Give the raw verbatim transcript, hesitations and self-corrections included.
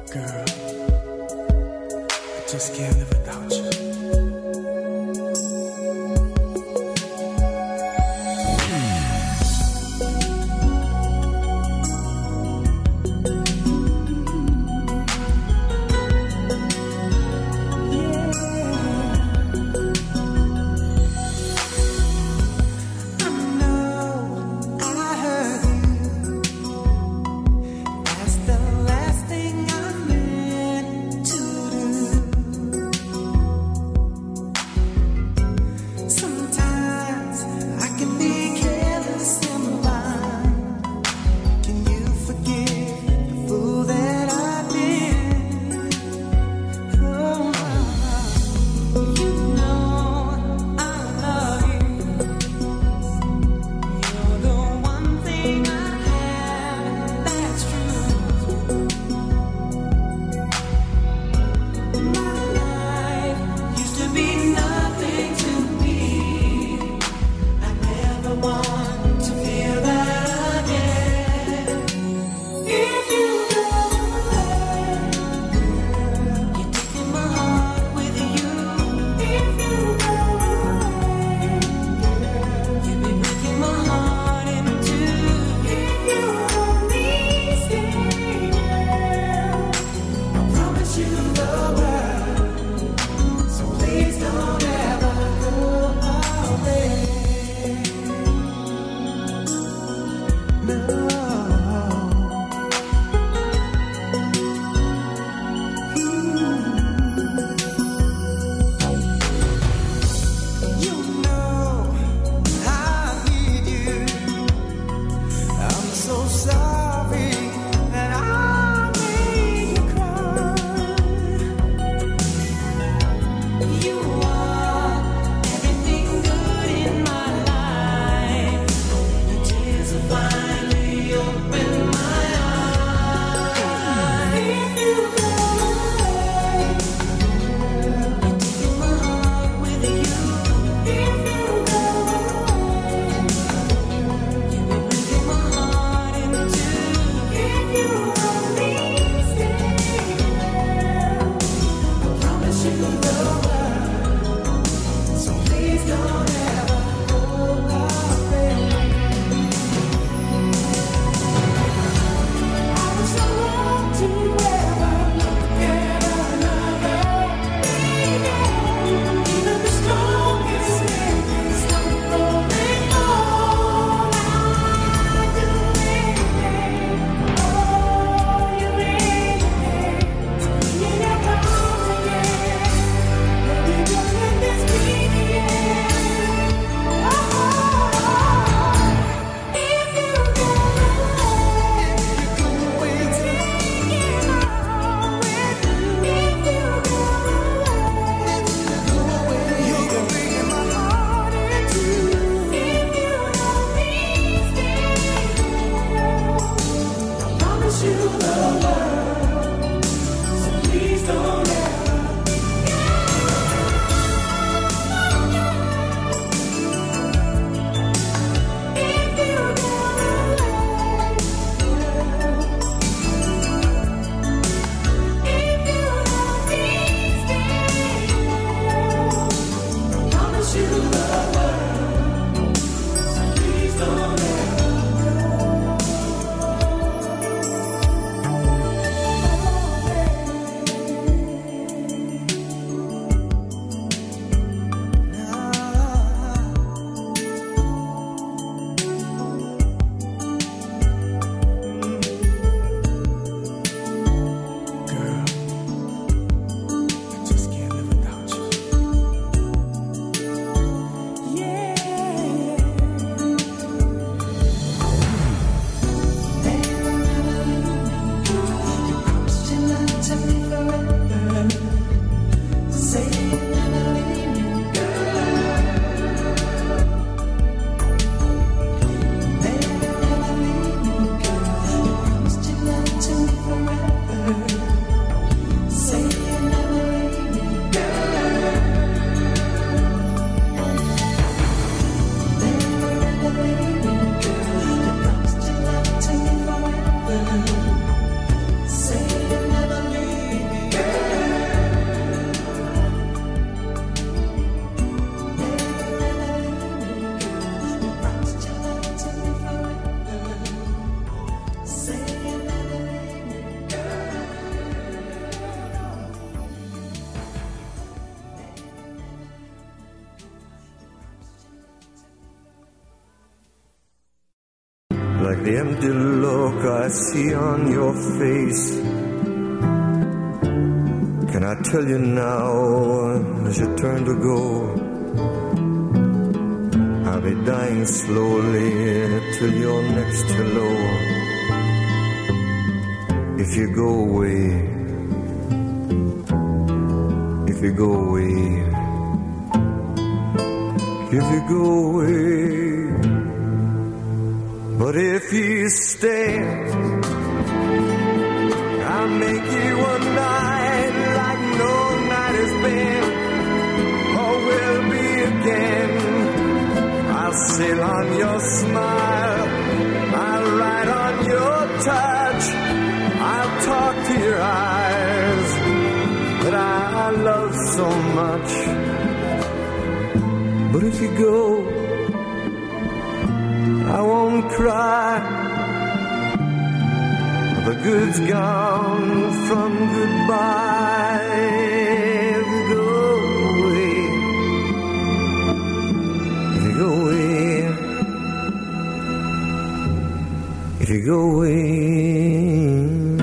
Girl, I just can't live without you. Finally like the empty look I see on your face. Can I tell you now, as you turn to go, I'll be dying slowly till your next hello. If you go away, if you go away, if you go away. But if you stay, I'll make you a night like no night has been or will be again. I'll sail on your smile, I'll ride on your touch, I'll talk to your eyes that I love so much. But if you go, I won't cry. The good's gone from goodbye. If you go away, if you go away, if you go away.